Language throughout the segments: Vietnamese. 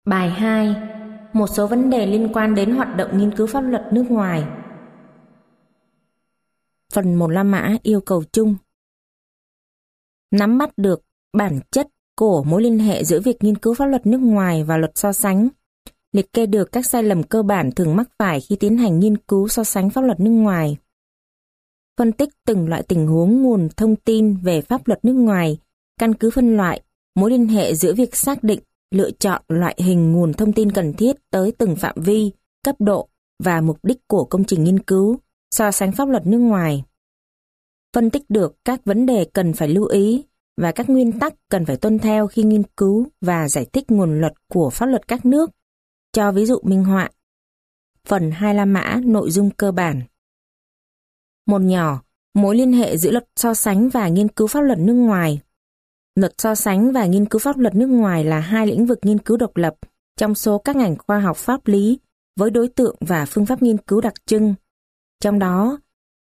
Bài 2. Một số vấn đề liên quan đến hoạt động nghiên cứu pháp luật nước ngoài. Phần 1 La Mã yêu cầu chung. Nắm bắt được bản chất của mối liên hệ giữa việc nghiên cứu pháp luật nước ngoài và luật so sánh. Liệt kê được các sai lầm cơ bản thường mắc phải khi tiến hành nghiên cứu so sánh pháp luật nước ngoài. Phân tích từng loại tình huống nguồn thông tin về pháp luật nước ngoài, căn cứ phân loại mối liên hệ giữa việc xác định, lựa chọn loại hình nguồn thông tin cần thiết tới từng phạm vi, cấp độ và mục đích của công trình nghiên cứu, so sánh pháp luật nước ngoài. Phân tích được các vấn đề cần phải lưu ý và các nguyên tắc cần phải tuân theo khi nghiên cứu và giải thích nguồn luật của pháp luật các nước. Cho ví dụ minh họa. Phần 2 La Mã nội dung cơ bản. Một nhỏ, mối liên hệ giữa luật so sánh và nghiên cứu pháp luật nước ngoài. Luật so sánh và nghiên cứu pháp luật nước ngoài là hai lĩnh vực nghiên cứu độc lập trong số các ngành khoa học pháp lý với đối tượng và phương pháp nghiên cứu đặc trưng. Trong đó,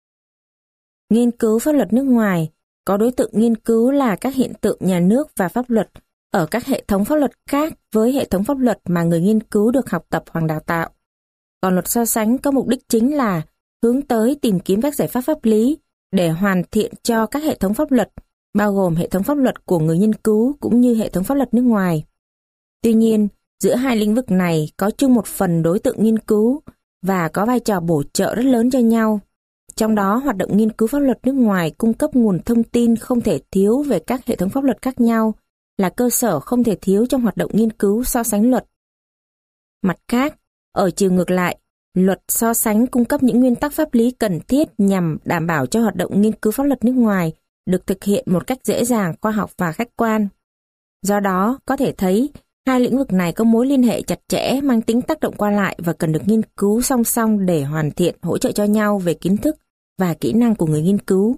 nghiên cứu pháp luật nước ngoài có đối tượng nghiên cứu là các hiện tượng nhà nước và pháp luật ở các hệ thống pháp luật khác với hệ thống pháp luật mà người nghiên cứu được học tập hoặc đào tạo. Còn luật so sánh có mục đích chính là hướng tới tìm kiếm các giải pháp pháp lý để hoàn thiện cho các hệ thống pháp luật, bao gồm hệ thống pháp luật của người nghiên cứu cũng như hệ thống pháp luật nước ngoài. Tuy nhiên, giữa hai lĩnh vực này có chung một phần đối tượng nghiên cứu và có vai trò bổ trợ rất lớn cho nhau. Trong đó, hoạt động nghiên cứu pháp luật nước ngoài cung cấp nguồn thông tin không thể thiếu về các hệ thống pháp luật khác nhau, là cơ sở không thể thiếu trong hoạt động nghiên cứu so sánh luật. Mặt khác, ở chiều ngược lại, luật so sánh cung cấp những nguyên tắc pháp lý cần thiết nhằm đảm bảo cho hoạt động nghiên cứu pháp luật nước ngoài được thực hiện một cách dễ dàng, khoa học và khách quan. Do đó, có thể thấy, hai lĩnh vực này có mối liên hệ chặt chẽ, mang tính tác động qua lại và cần được nghiên cứu song song để hoàn thiện, hỗ trợ cho nhau về kiến thức và kỹ năng của người nghiên cứu.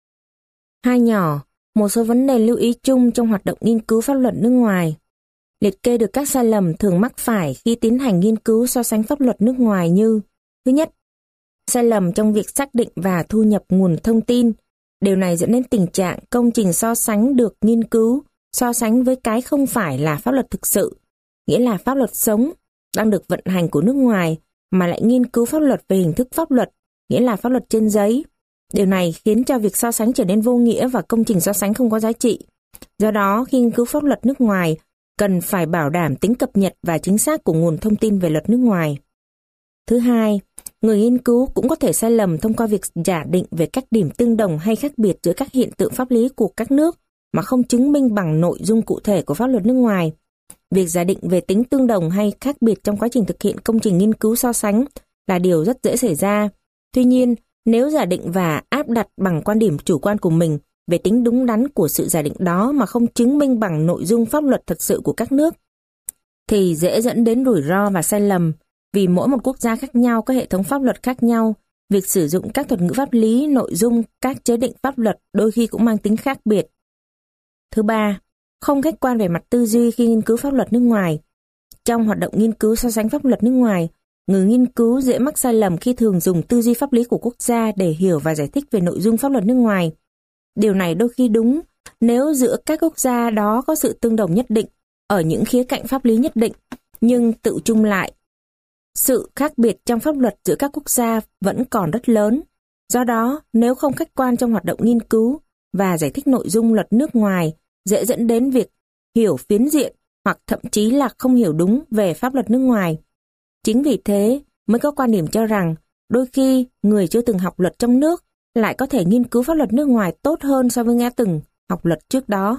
Hai nhỏ, một số vấn đề lưu ý chung trong hoạt động nghiên cứu pháp luật nước ngoài. Liệt kê được các sai lầm thường mắc phải khi tiến hành nghiên cứu so sánh pháp luật nước ngoài như: thứ nhất, sai lầm trong việc xác định và thu nhập nguồn thông tin. Điều này dẫn đến tình trạng công trình so sánh được nghiên cứu, so sánh với cái không phải là pháp luật thực sự, nghĩa là pháp luật sống, đang được vận hành của nước ngoài, mà lại nghiên cứu pháp luật về hình thức pháp luật, nghĩa là pháp luật trên giấy. Điều này khiến cho việc so sánh trở nên vô nghĩa và công trình so sánh không có giá trị. Do đó, khi nghiên cứu pháp luật nước ngoài, cần phải bảo đảm tính cập nhật và chính xác của nguồn thông tin về luật nước ngoài. Thứ hai, người nghiên cứu cũng có thể sai lầm thông qua việc giả định về các điểm tương đồng hay khác biệt giữa các hiện tượng pháp lý của các nước mà không chứng minh bằng nội dung cụ thể của pháp luật nước ngoài. Việc giả định về tính tương đồng hay khác biệt trong quá trình thực hiện công trình nghiên cứu so sánh là điều rất dễ xảy ra. Tuy nhiên, nếu giả định và áp đặt bằng quan điểm chủ quan của mình về tính đúng đắn của sự giả định đó mà không chứng minh bằng nội dung pháp luật thật sự của các nước, thì dễ dẫn đến rủi ro và sai lầm. Vì mỗi một quốc gia khác nhau có hệ thống pháp luật khác nhau, việc sử dụng các thuật ngữ pháp lý, nội dung các chế định pháp luật đôi khi cũng mang tính khác biệt. Thứ ba, không khách quan về mặt tư duy khi nghiên cứu pháp luật nước ngoài. Trong hoạt động nghiên cứu so sánh pháp luật nước ngoài, người nghiên cứu dễ mắc sai lầm khi thường dùng tư duy pháp lý của quốc gia để hiểu và giải thích về nội dung pháp luật nước ngoài. Điều này đôi khi đúng nếu giữa các quốc gia đó có sự tương đồng nhất định ở những khía cạnh pháp lý nhất định, nhưng tự chung lại, sự khác biệt trong pháp luật giữa các quốc gia vẫn còn rất lớn. Do đó, nếu không khách quan trong hoạt động nghiên cứu và giải thích nội dung luật nước ngoài, dễ dẫn đến việc hiểu phiến diện hoặc thậm chí là không hiểu đúng về pháp luật nước ngoài. Chính vì thế mới có quan điểm cho rằng đôi khi người chưa từng học luật trong nước lại có thể nghiên cứu pháp luật nước ngoài tốt hơn so với người từng học luật trước đó.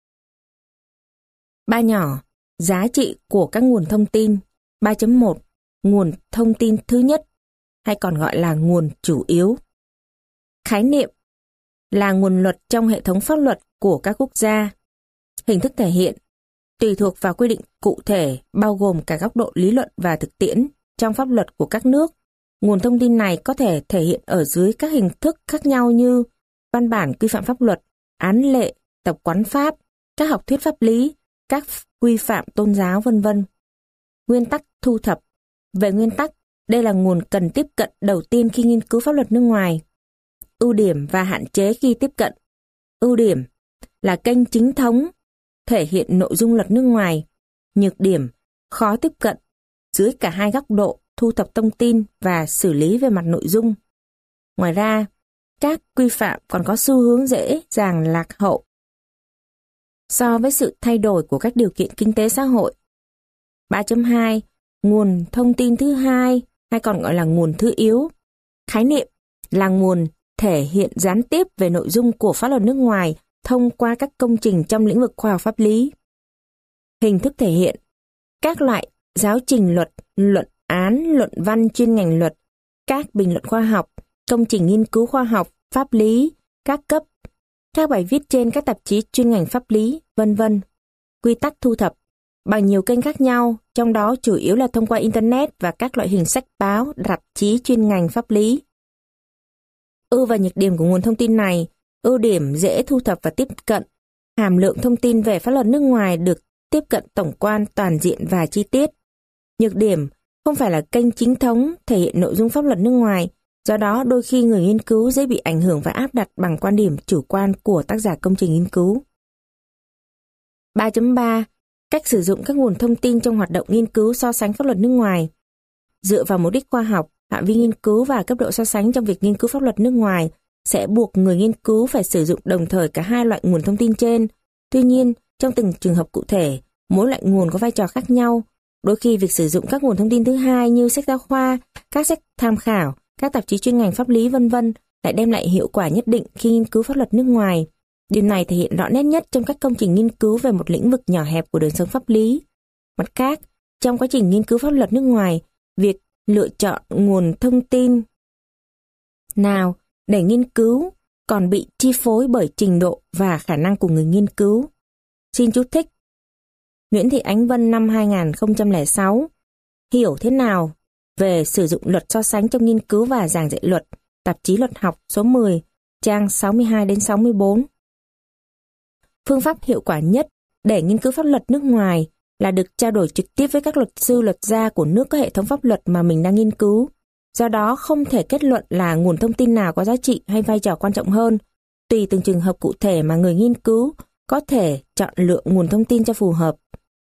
Ba nhỏ, giá trị của các nguồn thông tin. 3.1 Nguồn thông tin thứ nhất, hay còn gọi là nguồn chủ yếu. Khái niệm là nguồn luật trong hệ thống pháp luật của các quốc gia. Hình thức thể hiện tùy thuộc vào quy định cụ thể, bao gồm cả góc độ lý luận và thực tiễn trong pháp luật của các nước. Nguồn thông tin này có thể thể hiện ở dưới các hình thức khác nhau như văn bản quy phạm pháp luật, án lệ, tập quán pháp, các học thuyết pháp lý, các quy phạm tôn giáo, v.v. Nguyên tắc thu thập. Về nguyên tắc, đây là nguồn cần tiếp cận đầu tiên khi nghiên cứu pháp luật nước ngoài. Ưu điểm và hạn chế khi tiếp cận. Ưu điểm là kênh chính thống, thể hiện nội dung luật nước ngoài. Nhược điểm khó tiếp cận dưới cả hai góc độ thu thập thông tin và xử lý về mặt nội dung. Ngoài ra, các quy phạm còn có xu hướng dễ dàng lạc hậu so với sự thay đổi của các điều kiện kinh tế xã hội. 3.2. Nguồn thông tin thứ hai, hay còn gọi là nguồn thứ yếu. Khái niệm là nguồn thể hiện gián tiếp về nội dung của pháp luật nước ngoài thông qua các công trình trong lĩnh vực khoa học pháp lý. Hình thức thể hiện các loại giáo trình luật, luận án, luận văn chuyên ngành luật, các bình luận khoa học, công trình nghiên cứu khoa học, pháp lý, các cấp, các bài viết trên các tạp chí chuyên ngành pháp lý, vân vân. Quy tắc thu thập bằng nhiều kênh khác nhau, trong đó chủ yếu là thông qua Internet và các loại hình sách báo, tạp chí chuyên ngành pháp lý. Ưu và nhược điểm của nguồn thông tin này: ưu điểm dễ thu thập và tiếp cận. Hàm lượng thông tin về pháp luật nước ngoài được tiếp cận tổng quan, toàn diện và chi tiết. Nhược điểm không phải là kênh chính thống thể hiện nội dung pháp luật nước ngoài, do đó đôi khi người nghiên cứu dễ bị ảnh hưởng và áp đặt bằng quan điểm chủ quan của tác giả công trình nghiên cứu. 3.3. Cách sử dụng các nguồn thông tin trong hoạt động nghiên cứu so sánh pháp luật nước ngoài. Dựa vào mục đích khoa học, phạm vi nghiên cứu và cấp độ so sánh trong việc nghiên cứu pháp luật nước ngoài sẽ buộc người nghiên cứu phải sử dụng đồng thời cả hai loại nguồn thông tin trên. Tuy nhiên, trong từng trường hợp cụ thể, mỗi loại nguồn có vai trò khác nhau. Đôi khi việc sử dụng các nguồn thông tin thứ hai như sách giáo khoa, các sách tham khảo, các tạp chí chuyên ngành pháp lý vân vân lại đem lại hiệu quả nhất định khi nghiên cứu pháp luật nước ngoài. Điều này thể hiện rõ nét nhất trong các công trình nghiên cứu về một lĩnh vực nhỏ hẹp của đời sống pháp lý. Mặt khác, trong quá trình nghiên cứu pháp luật nước ngoài, việc lựa chọn nguồn thông tin nào để nghiên cứu còn bị chi phối bởi trình độ và khả năng của người nghiên cứu. Xin chú thích. Nguyễn Thị Ánh Vân năm 2006. Hiểu thế nào về sử dụng luật so sánh trong nghiên cứu và giảng dạy luật, tạp chí Luật học số 10, trang 62 đến 64. Phương pháp hiệu quả nhất để nghiên cứu pháp luật nước ngoài là được trao đổi trực tiếp với các luật sư, luật gia của nước có hệ thống pháp luật mà mình đang nghiên cứu. Do đó không thể kết luận là nguồn thông tin nào có giá trị hay vai trò quan trọng hơn. Tùy từng trường hợp cụ thể mà người nghiên cứu có thể chọn lựa nguồn thông tin cho phù hợp.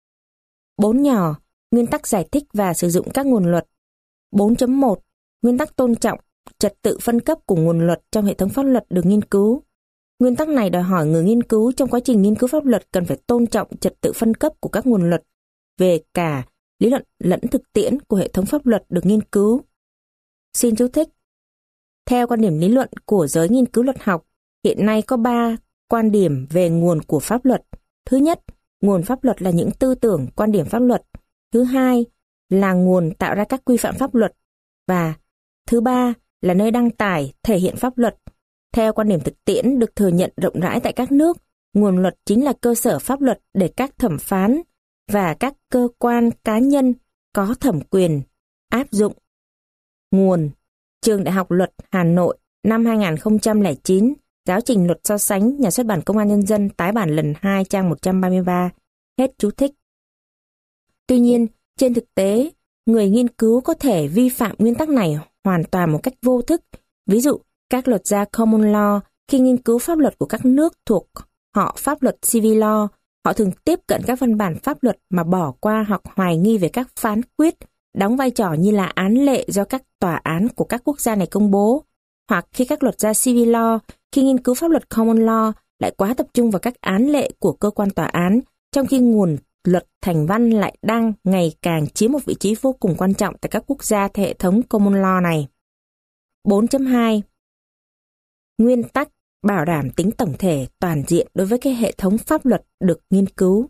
4 nhỏ, nguyên tắc giải thích và sử dụng các nguồn luật. 4.1. Nguyên tắc tôn trọng, trật tự phân cấp của nguồn luật trong hệ thống pháp luật được nghiên cứu. Nguyên tắc này đòi hỏi người nghiên cứu trong quá trình nghiên cứu pháp luật cần phải tôn trọng trật tự phân cấp của các nguồn luật về cả lý luận lẫn thực tiễn của hệ thống pháp luật được nghiên cứu. Xin chú thích. Theo quan điểm lý luận của giới nghiên cứu luật học, hiện nay có 3 quan điểm về nguồn của pháp luật. Thứ nhất, nguồn pháp luật là những tư tưởng, quan điểm pháp luật. Thứ hai, là nguồn tạo ra các quy phạm pháp luật. Và thứ ba, là nơi đăng tải, thể hiện pháp luật. Theo quan điểm thực tiễn được thừa nhận rộng rãi tại các nước, nguồn luật chính là cơ sở pháp luật để các thẩm phán và các cơ quan cá nhân có thẩm quyền áp dụng. Nguồn: Trường Đại học Luật Hà Nội năm 2009, Giáo trình luật so sánh, Nhà xuất bản Công an Nhân dân, tái bản lần 2, trang 133. Hết chú thích. Tuy nhiên, trên thực tế, người nghiên cứu có thể vi phạm nguyên tắc này hoàn toàn một cách vô thức. Ví dụ, các luật gia common law khi nghiên cứu pháp luật của các nước thuộc họ pháp luật civil law, họ thường tiếp cận các văn bản pháp luật mà bỏ qua hoặc hoài nghi về các phán quyết, đóng vai trò như là án lệ do các tòa án của các quốc gia này công bố. Hoặc khi các luật gia civil law khi nghiên cứu pháp luật common law lại quá tập trung vào các án lệ của cơ quan tòa án, trong khi nguồn luật thành văn lại đang ngày càng chiếm một vị trí vô cùng quan trọng tại các quốc gia theo hệ thống common law này. 4.2. Nguyên tắc bảo đảm tính tổng thể toàn diện đối với cái hệ thống pháp luật được nghiên cứu.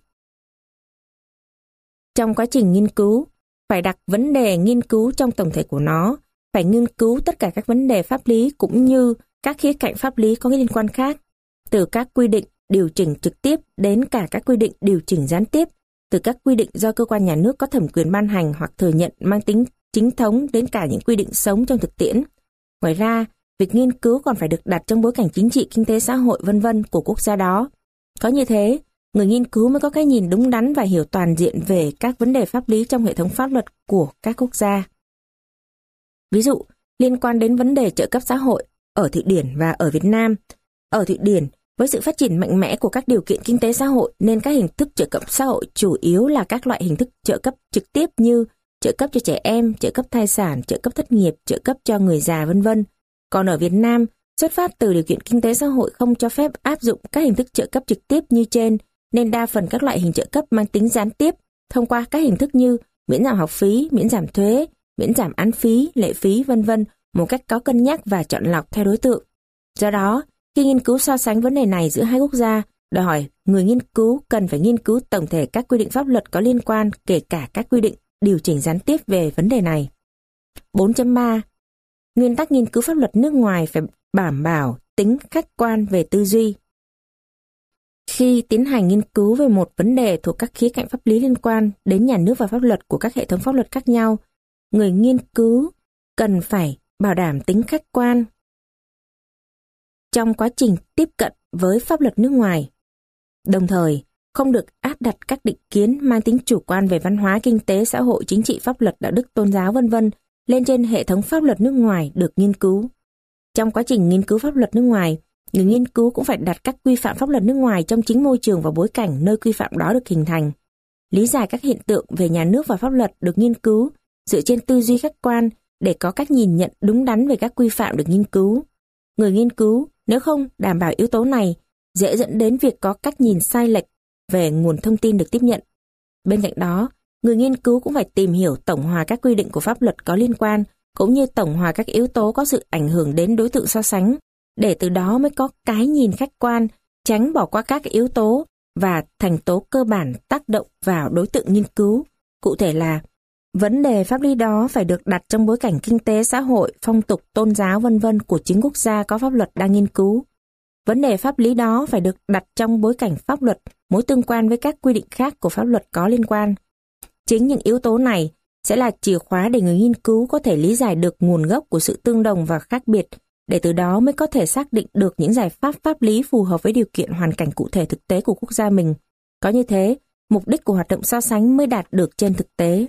Trong quá trình nghiên cứu, phải đặt vấn đề nghiên cứu trong tổng thể của nó, phải nghiên cứu tất cả các vấn đề pháp lý cũng như các khía cạnh pháp lý có liên quan khác, từ các quy định điều chỉnh trực tiếp đến cả các quy định điều chỉnh gián tiếp, từ các quy định do cơ quan nhà nước có thẩm quyền ban hành hoặc thừa nhận mang tính chính thống đến cả những quy định sống trong thực tiễn. Ngoài ra, việc nghiên cứu còn phải được đặt trong bối cảnh chính trị, kinh tế, xã hội vân vân của quốc gia đó. Có như thế, người nghiên cứu mới có cái nhìn đúng đắn và hiểu toàn diện về các vấn đề pháp lý trong hệ thống pháp luật của các quốc gia. Ví dụ, liên quan đến vấn đề trợ cấp xã hội ở Thụy Điển và ở Việt Nam. Ở Thụy Điển, Với sự phát triển mạnh mẽ của các điều kiện kinh tế xã hội nên các hình thức trợ cấp xã hội chủ yếu là các loại hình thức trợ cấp trực tiếp như trợ cấp cho trẻ em, trợ cấp thai sản, trợ cấp thất nghiệp, trợ cấp cho người già vân vân. Còn ở Việt Nam, xuất phát từ điều kiện kinh tế xã hội không cho phép áp dụng các hình thức trợ cấp trực tiếp như trên, nên đa phần các loại hình trợ cấp mang tính gián tiếp thông qua các hình thức như miễn giảm học phí, miễn giảm thuế, miễn giảm án phí, lệ phí vân vân một cách có cân nhắc và chọn lọc theo đối tượng. Do đó, khi nghiên cứu so sánh vấn đề này giữa hai quốc gia, đòi hỏi người nghiên cứu cần phải nghiên cứu tổng thể các quy định pháp luật có liên quan, kể cả các quy định điều chỉnh gián tiếp về vấn đề này. 4.3. Nguyên tắc nghiên cứu pháp luật nước ngoài phải đảm bảo tính khách quan về tư duy. Khi tiến hành nghiên cứu về một vấn đề thuộc các khía cạnh pháp lý liên quan đến nhà nước và pháp luật của các hệ thống pháp luật khác nhau, người nghiên cứu cần phải bảo đảm tính khách quan trong quá trình tiếp cận với pháp luật nước ngoài. Đồng thời, không được áp đặt các định kiến mang tính chủ quan về văn hóa, kinh tế, xã hội, chính trị, pháp luật, đạo đức, tôn giáo vân vân lên trên hệ thống pháp luật nước ngoài được nghiên cứu. Trong quá trình nghiên cứu pháp luật nước ngoài, người nghiên cứu cũng phải đặt các quy phạm pháp luật nước ngoài trong chính môi trường và bối cảnh nơi quy phạm đó được hình thành. Lý giải các hiện tượng về nhà nước và pháp luật được nghiên cứu dựa trên tư duy khách quan để có cách nhìn nhận đúng đắn về các quy phạm được nghiên cứu. Người nghiên cứu nếu không đảm bảo yếu tố này dễ dẫn đến việc có cách nhìn sai lệch về nguồn thông tin được tiếp nhận. Bên cạnh đó, người nghiên cứu cũng phải tìm hiểu tổng hòa các quy định của pháp luật có liên quan, cũng như tổng hòa các yếu tố có sự ảnh hưởng đến đối tượng so sánh, để từ đó mới có cái nhìn khách quan, tránh bỏ qua các yếu tố và thành tố cơ bản tác động vào đối tượng nghiên cứu. Cụ thể là, vấn đề pháp lý đó phải được đặt trong bối cảnh kinh tế, xã hội, phong tục, tôn giáo vân vân của chính quốc gia có pháp luật đang nghiên cứu. Vấn đề pháp lý đó phải được đặt trong bối cảnh pháp luật, mối tương quan với các quy định khác của pháp luật có liên quan. Chính những yếu tố này sẽ là chìa khóa để người nghiên cứu có thể lý giải được nguồn gốc của sự tương đồng và khác biệt, để từ đó mới có thể xác định được những giải pháp pháp lý phù hợp với điều kiện hoàn cảnh cụ thể thực tế của quốc gia mình. Có như thế, mục đích của hoạt động so sánh mới đạt được trên thực tế.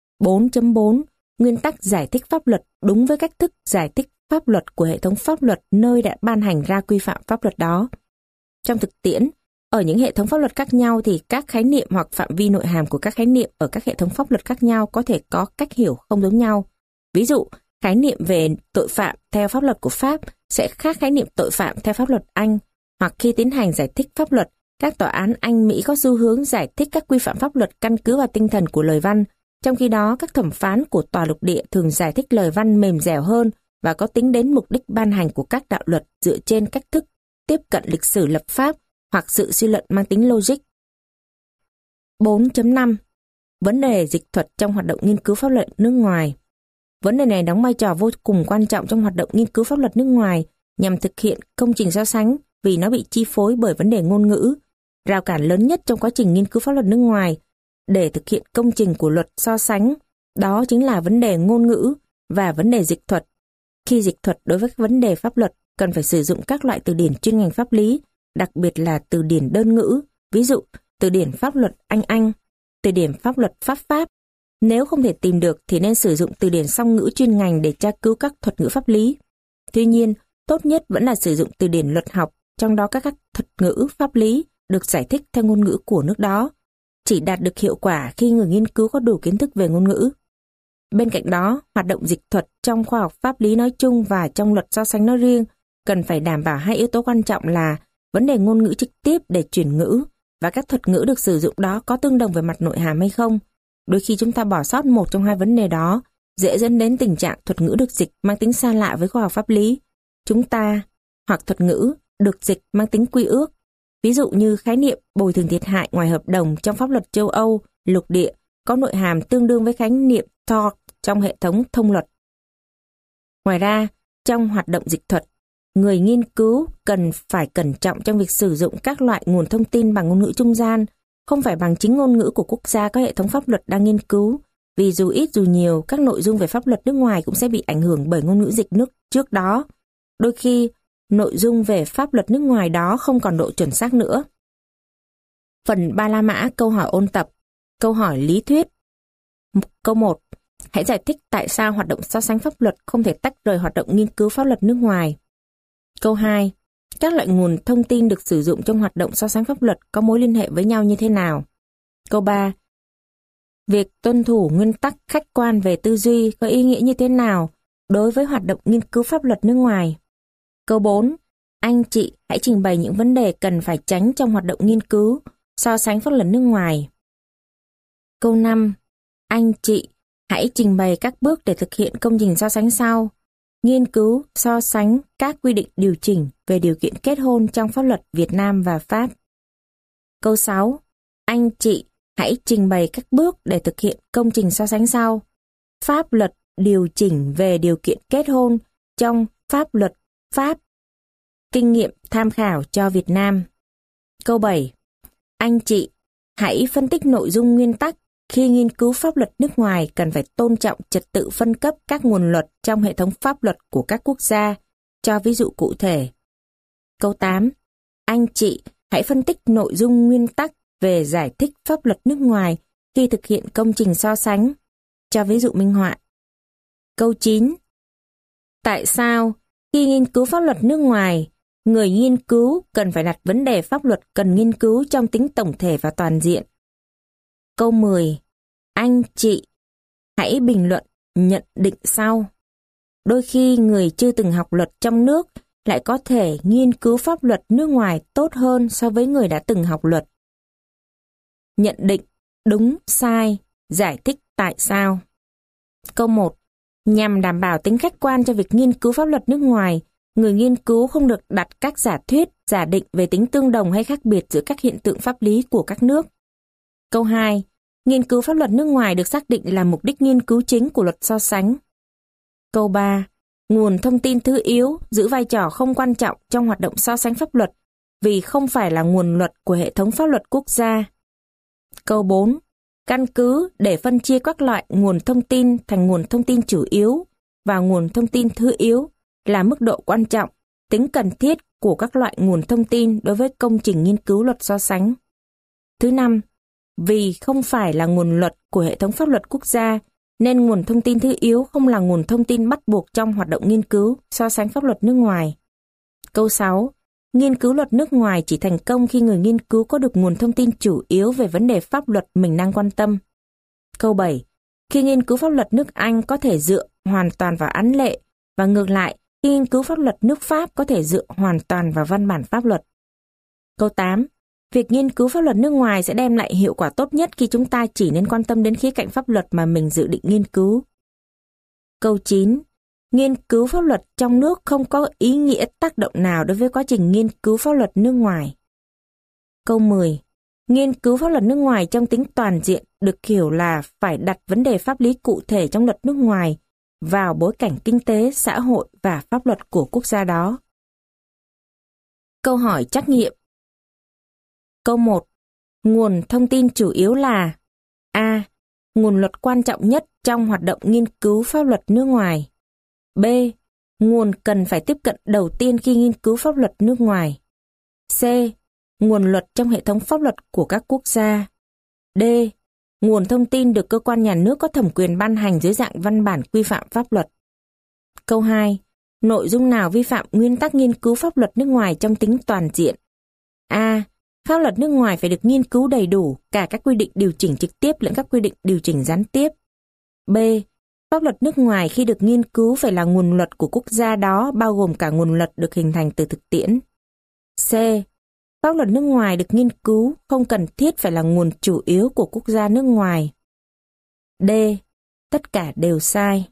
4.4. Nguyên tắc giải thích pháp luật đúng với cách thức giải thích pháp luật của hệ thống pháp luật nơi đã ban hành ra quy phạm pháp luật đó. Trong thực tiễn, ở những hệ thống pháp luật khác nhau thì các khái niệm hoặc phạm vi nội hàm của các khái niệm ở các hệ thống pháp luật khác nhau có thể có cách hiểu không giống nhau. Ví dụ, khái niệm về tội phạm theo pháp luật của Pháp sẽ khác khái niệm tội phạm theo pháp luật Anh, hoặc khi tiến hành giải thích pháp luật, các tòa án Anh Mỹ có xu hướng giải thích các quy phạm pháp luật căn cứ vào tinh thần của lời văn, trong khi đó các thẩm phán của tòa lục địa thường giải thích lời văn mềm dẻo hơn và có tính đến mục đích ban hành của các đạo luật dựa trên cách thức tiếp cận lịch sử lập pháp hoặc sự suy luận mang tính logic. 4.5. Vấn đề dịch thuật trong hoạt động nghiên cứu pháp luật nước ngoài. Vấn đề này đóng vai trò vô cùng quan trọng trong hoạt động nghiên cứu pháp luật nước ngoài nhằm thực hiện công trình so sánh vì nó bị chi phối bởi vấn đề ngôn ngữ. Rào cản lớn nhất trong quá trình nghiên cứu pháp luật nước ngoài để thực hiện công trình của luật so sánh, đó chính là vấn đề ngôn ngữ và vấn đề dịch thuật. Khi dịch thuật đối với vấn đề pháp luật, cần phải sử dụng các loại từ điển chuyên ngành pháp lý, đặc biệt là từ điển đơn ngữ, ví dụ từ điển pháp luật Anh, từ điển pháp luật Pháp. Nếu không thể tìm được thì nên sử dụng từ điển song ngữ chuyên ngành để tra cứu các thuật ngữ pháp lý. Tuy nhiên, tốt nhất vẫn là sử dụng từ điển luật học, trong đó các thuật ngữ pháp lý được giải thích theo ngôn ngữ của nước đó. Chỉ đạt được hiệu quả khi người nghiên cứu có đủ kiến thức về ngôn ngữ. Bên cạnh đó, hoạt động dịch thuật trong khoa học pháp lý nói chung và trong luật so sánh nói riêng cần phải đảm bảo hai yếu tố quan trọng là vấn đề ngôn ngữ trực tiếp để chuyển ngữ và các thuật ngữ được sử dụng đó có tương đồng về mặt nội hàm hay không. Đôi khi chúng ta bỏ sót một trong hai vấn đề đó, dễ dẫn đến tình trạng thuật ngữ được dịch mang tính xa lạ với khoa học pháp lý. Chúng ta hoặc thuật ngữ được dịch mang tính quy ước. Ví dụ như khái niệm bồi thường thiệt hại ngoài hợp đồng trong pháp luật châu Âu, lục địa có nội hàm tương đương với khái niệm tort trong hệ thống thông luật. Ngoài ra, trong hoạt động dịch thuật, người nghiên cứu cần phải cẩn trọng trong việc sử dụng các loại nguồn thông tin bằng ngôn ngữ trung gian, không phải bằng chính ngôn ngữ của quốc gia có hệ thống pháp luật đang nghiên cứu, vì dù ít dù nhiều, các nội dung về pháp luật nước ngoài cũng sẽ bị ảnh hưởng bởi ngôn ngữ dịch nước trước đó. Đôi khi, nội dung về pháp luật nước ngoài đó không còn độ chuẩn xác nữa. Phần 3 La Mã câu hỏi ôn tập. Câu hỏi lý thuyết. Câu 1. Hãy giải thích tại sao hoạt động so sánh pháp luật không thể tách rời hoạt động nghiên cứu pháp luật nước ngoài. Câu 2. Các loại nguồn thông tin được sử dụng trong hoạt động so sánh pháp luật có mối liên hệ với nhau như thế nào? Câu 3. Việc tuân thủ nguyên tắc khách quan về tư duy có ý nghĩa như thế nào đối với hoạt động nghiên cứu pháp luật nước ngoài? Câu 4. Anh chị hãy trình bày những vấn đề cần phải tránh trong hoạt động nghiên cứu, so sánh pháp luật nước ngoài. Câu 5. Anh chị hãy trình bày các bước để thực hiện công trình so sánh sau. Nghiên cứu, so sánh các quy định điều chỉnh về điều kiện kết hôn trong pháp luật Việt Nam và Pháp. Câu 6. Anh chị hãy trình bày các bước để thực hiện công trình so sánh sau. Pháp luật điều chỉnh về điều kiện kết hôn trong pháp luật Pháp. Kinh nghiệm tham khảo cho Việt Nam. Câu 7. Anh chị hãy phân tích nội dung nguyên tắc khi nghiên cứu pháp luật nước ngoài cần phải tôn trọng trật tự phân cấp các nguồn luật trong hệ thống pháp luật của các quốc gia, cho ví dụ cụ thể. Câu 8. Anh chị hãy phân tích nội dung nguyên tắc về giải thích pháp luật nước ngoài khi thực hiện công trình so sánh, cho ví dụ minh họa. Câu 9. Tại sao khi nghiên cứu pháp luật nước ngoài, người nghiên cứu cần phải đặt vấn đề pháp luật cần nghiên cứu trong tính tổng thể và toàn diện? Câu 10. Anh chị hãy bình luận nhận định sau. Đôi khi người chưa từng học luật trong nước lại có thể nghiên cứu pháp luật nước ngoài tốt hơn so với người đã từng học luật. Nhận định đúng, sai, giải thích tại sao. Câu 1. Nhằm đảm bảo tính khách quan cho việc nghiên cứu pháp luật nước ngoài, người nghiên cứu không được đặt các giả thuyết, giả định về tính tương đồng hay khác biệt giữa các hiện tượng pháp lý của các nước. Câu 2. Nghiên cứu pháp luật nước ngoài được xác định là mục đích nghiên cứu chính của luật so sánh. Câu 3. Nguồn thông tin thứ yếu giữ vai trò không quan trọng trong hoạt động so sánh pháp luật vì không phải là nguồn luật của hệ thống pháp luật quốc gia. Câu 4. Căn cứ để phân chia các loại nguồn thông tin thành nguồn thông tin chủ yếu và nguồn thông tin thứ yếu là mức độ quan trọng, tính cần thiết của các loại nguồn thông tin đối với công trình nghiên cứu luật so sánh. Thứ 5. Vì không phải là nguồn luật của hệ thống pháp luật quốc gia, nên nguồn thông tin thứ yếu không là nguồn thông tin bắt buộc trong hoạt động nghiên cứu, so sánh pháp luật nước ngoài. Câu 6. Nghiên cứu luật nước ngoài chỉ thành công khi người nghiên cứu có được nguồn thông tin chủ yếu về vấn đề pháp luật mình đang quan tâm. Câu 7. Khi nghiên cứu pháp luật nước Anh có thể dựa hoàn toàn vào án lệ, và ngược lại, khi nghiên cứu pháp luật nước Pháp có thể dựa hoàn toàn vào văn bản pháp luật. Câu 8. Việc nghiên cứu pháp luật nước ngoài sẽ đem lại hiệu quả tốt nhất khi chúng ta chỉ nên quan tâm đến khía cạnh pháp luật mà mình dự định nghiên cứu. Câu 9. Nghiên cứu pháp luật trong nước không có ý nghĩa tác động nào đối với quá trình nghiên cứu pháp luật nước ngoài. Câu 10. Nghiên cứu pháp luật nước ngoài trong tính toàn diện được hiểu là phải đặt vấn đề pháp lý cụ thể trong luật nước ngoài vào bối cảnh kinh tế, xã hội và pháp luật của quốc gia đó. Câu hỏi trắc nghiệm. Câu 1. Nguồn thông tin chủ yếu là A. Nguồn luật quan trọng nhất trong hoạt động nghiên cứu pháp luật nước ngoài. B. Nguồn cần phải tiếp cận đầu tiên khi nghiên cứu pháp luật nước ngoài. C. Nguồn luật trong hệ thống pháp luật của các quốc gia. D. Nguồn thông tin được cơ quan nhà nước có thẩm quyền ban hành dưới dạng văn bản quy phạm pháp luật. Câu 2. Nội dung nào vi phạm nguyên tắc nghiên cứu pháp luật nước ngoài trong tính toàn diện? A. Pháp luật nước ngoài phải được nghiên cứu đầy đủ, cả các quy định điều chỉnh trực tiếp lẫn các quy định điều chỉnh gián tiếp. B. Pháp luật nước ngoài khi được nghiên cứu phải là nguồn luật của quốc gia đó, bao gồm cả nguồn luật được hình thành từ thực tiễn. C. Pháp luật nước ngoài được nghiên cứu không cần thiết phải là nguồn chủ yếu của quốc gia nước ngoài. D. Tất cả đều sai.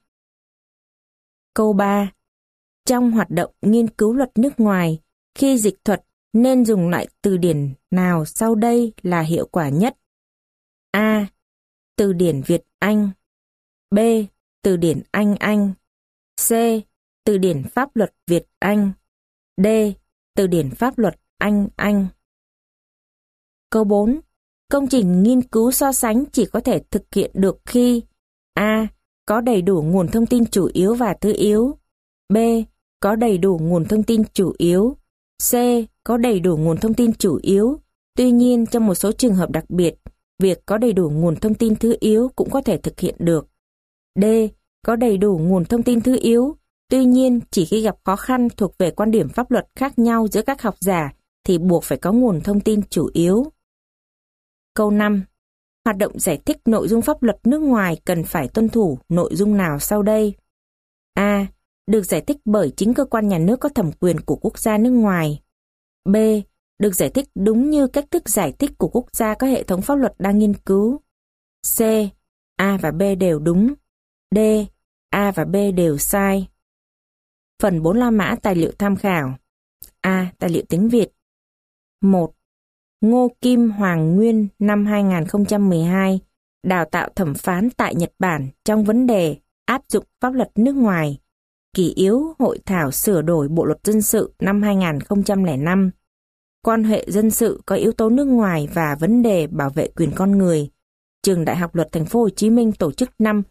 Câu 3. Trong hoạt động nghiên cứu luật nước ngoài, khi dịch thuật nên dùng loại từ điển nào sau đây là hiệu quả nhất? A. Từ điển Việt-Anh. B. Từ điển Anh-Anh. C. Từ điển pháp luật Việt-Anh. D. Từ điển pháp luật Anh-Anh. Câu 4. Công trình nghiên cứu so sánh chỉ có thể thực hiện được khi A. Có đầy đủ nguồn thông tin chủ yếu và thứ yếu. B. Có đầy đủ nguồn thông tin chủ yếu. C. Có đầy đủ nguồn thông tin chủ yếu. Tuy nhiên, trong một số trường hợp đặc biệt, việc có đầy đủ nguồn thông tin thứ yếu cũng có thể thực hiện được. D. Có đầy đủ nguồn thông tin thứ yếu. Tuy nhiên, chỉ khi gặp khó khăn thuộc về quan điểm pháp luật khác nhau giữa các học giả thì buộc phải có nguồn thông tin chủ yếu. Câu 5. Hoạt động giải thích nội dung pháp luật nước ngoài cần phải tuân thủ nội dung nào sau đây? A. Được giải thích bởi chính cơ quan nhà nước có thẩm quyền của quốc gia nước ngoài. B. Được giải thích đúng như cách thức giải thích của quốc gia có hệ thống pháp luật đang nghiên cứu. C. A và B đều đúng. D. A và B đều sai. Phần 4 la mã tài liệu tham khảo. A. Tài liệu tiếng Việt. 1. Ngô Kim Hoàng Nguyên năm 2012 đào tạo thẩm phán tại Nhật Bản trong vấn đề áp dụng pháp luật nước ngoài. Kỷ yếu hội thảo sửa đổi Bộ luật dân sự năm 2005. Quan hệ dân sự có yếu tố nước ngoài và vấn đề bảo vệ quyền con người. Trường Đại học Luật Thành phố Hồ Chí Minh tổ chức năm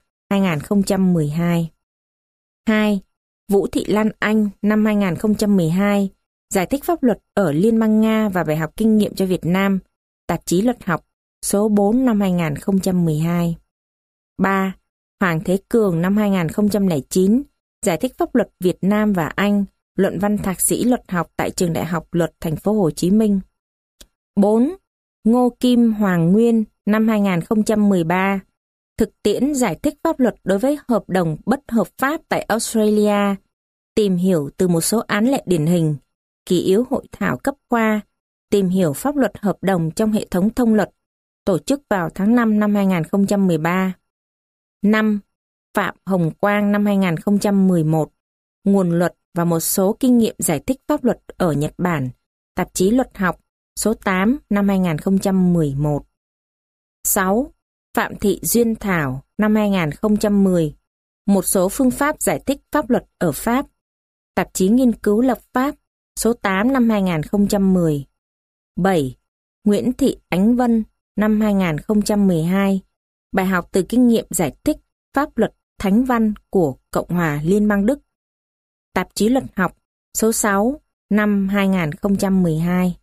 2012. 2. Vũ Thị Lan Anh năm 2012 giải thích pháp luật ở Liên bang Nga và bài học kinh nghiệm cho Việt Nam. Tạp chí Luật học số 4 năm 2012. 3. Hoàng Thế Cường năm 2009 giải thích pháp luật Việt Nam và Anh, luận văn thạc sĩ luật học tại Trường Đại học Luật Thành phố Hồ Chí Minh. 4. Ngô Kim Hoàng Nguyên năm 2013 thực tiễn giải thích pháp luật đối với hợp đồng bất hợp pháp tại Australia, tìm hiểu từ một số án lệ điển hình, kỷ yếu hội thảo cấp khoa, tìm hiểu pháp luật hợp đồng trong hệ thống thông luật, tổ chức vào tháng 5 năm 2013. 5. Phạm Hồng Quang năm 2011, nguồn luật và một số kinh nghiệm giải thích pháp luật ở Nhật Bản, tạp chí Luật học số 8 năm 2011. 6. Phạm Thị Duyên Thảo năm 2010, một số phương pháp giải thích pháp luật ở Pháp, tạp chí Nghiên cứu lập pháp số 8 năm 2010. 7. Nguyễn Thị Ánh Vân năm 2012, bài học từ kinh nghiệm giải thích pháp luật Thánh văn của Cộng hòa Liên bang Đức, tạp chí Luật học số 6 năm 2012.